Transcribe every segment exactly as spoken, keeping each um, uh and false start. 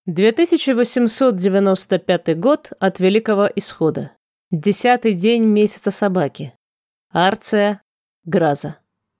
две тысячи восемьсот девяносто пятый год от Великого Исхода. Десятый день месяца собаки. Арция, Граза.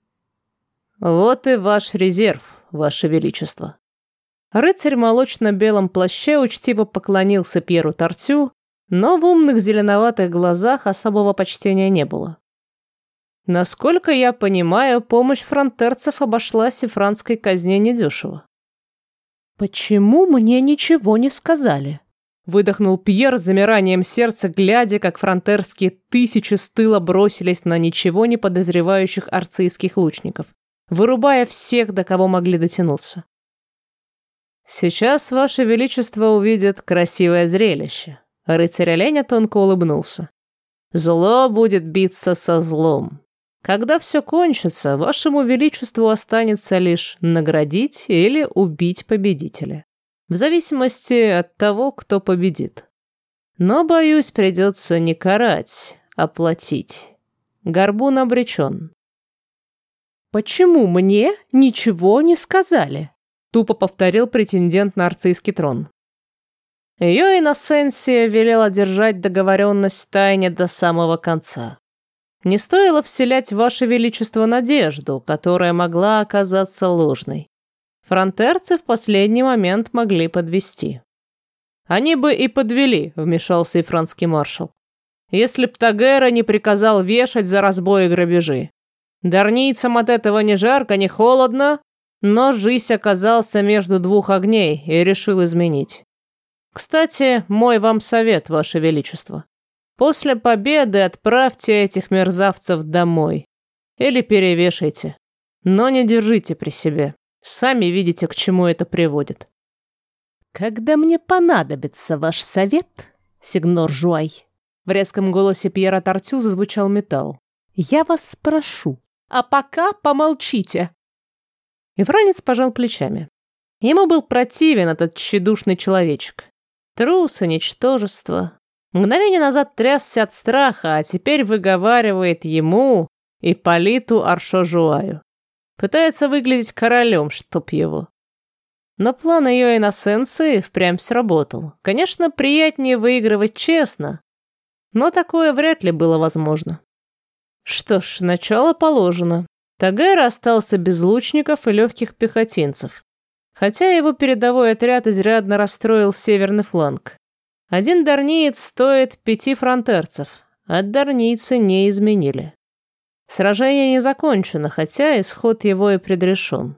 Вот и ваш резерв, ваше величество. Рыцарь в молочно-белом плаще учтиво поклонился Пьеру Тартю, но в умных зеленоватых глазах особого почтения не было. Насколько я понимаю, помощь фронтерцев обошлась и французской казне недешево. «Почему мне ничего не сказали?» — выдохнул Пьер с замиранием сердца, глядя, как фронтерские тысячи с тыла бросились на ничего не подозревающих арцийских лучников, вырубая всех, до кого могли дотянуться. «Сейчас, ваше величество, увидит красивое зрелище». Рыцарь оленя тонко улыбнулся. «Зло будет биться со злом. Когда все кончится, вашему величеству останется лишь наградить или убить победителя. В зависимости от того, кто победит. Но, боюсь, придется не карать, а платить. Горбун обречен». «Почему мне ничего не сказали?» — тупо повторил претендент на арцийский трон. Ее иносенсия велела держать договоренность в тайне до самого конца. Не стоило вселять в ваше величество надежду, которая могла оказаться ложной. Фронтерцы в последний момент могли подвести. Они бы и подвели, вмешался и французский маршал. Если б Тагера не приказал вешать за разбой и грабежи. Дарнийцам от этого ни жарко, ни холодно, но Жись оказался между двух огней и решил изменить. Кстати, мой вам совет, ваше величество. После победы отправьте этих мерзавцев домой. Или перевешайте. Но не держите при себе. Сами видите, к чему это приводит. «Когда мне понадобится ваш совет, сигнор Жуай», в резком голосе Пьера Тартю зазвучал металл, «я вас спрошу, а пока помолчите». И франец пожал плечами. Ему был противен этот тщедушный человечек. Трус и ничтожество. Мгновение назад трясся от страха, а теперь выговаривает ему, Ипполиту Аршо-Жуаю. Пытается выглядеть королем, чтоб его. Но план ее иносенции впрямь сработал. Конечно, приятнее выигрывать честно, но такое вряд ли было возможно. Что ж, начало положено. Тагера остался без лучников и легких пехотинцев. Хотя его передовой отряд изрядно расстроил северный фланг. Один дарниец стоит пяти фронтерцев, а дарнийцы не изменили. Сражение не закончено, хотя исход его и предрешен.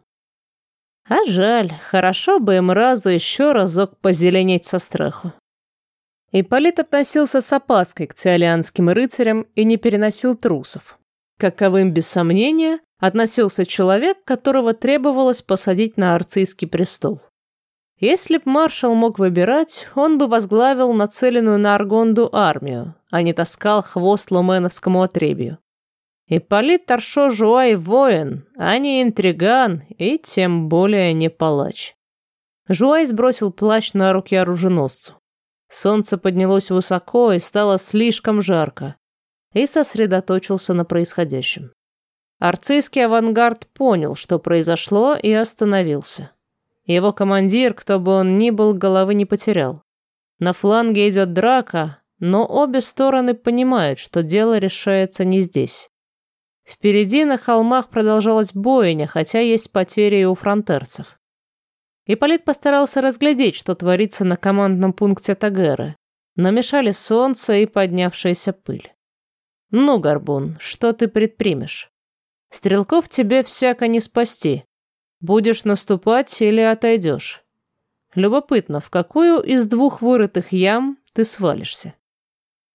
А жаль, хорошо бы им разу еще разок позеленеть со страху. Ипполит относился с опаской к циолианским рыцарям и не переносил трусов. Каковым, без сомнения, относился человек, которого требовалось посадить на арцийский престол. Если б маршал мог выбирать, он бы возглавил нацеленную на Аргонду армию, а не таскал хвост луменовскому отребью. Ипполит Аршо-Жуай воин, а не интриган и тем более не палач. Жуай сбросил плащ на руки оруженосцу. Солнце поднялось высоко и стало слишком жарко, и сосредоточился на происходящем. Арцийский авангард понял, что произошло, и остановился. Его командир, кто бы он ни был, головы не потерял. На фланге идет драка, но обе стороны понимают, что дело решается не здесь. Впереди на холмах продолжалась бойня, хотя есть потери и у фронтерцев. Ипполит постарался разглядеть, что творится на командном пункте Тагеры, но мешали солнце и поднявшаяся пыль. «Ну, Горбун, что ты предпримешь? Стрелков тебе всяко не спасти. Будешь наступать или отойдешь? Любопытно, в какую из двух вырытых ям ты свалишься?»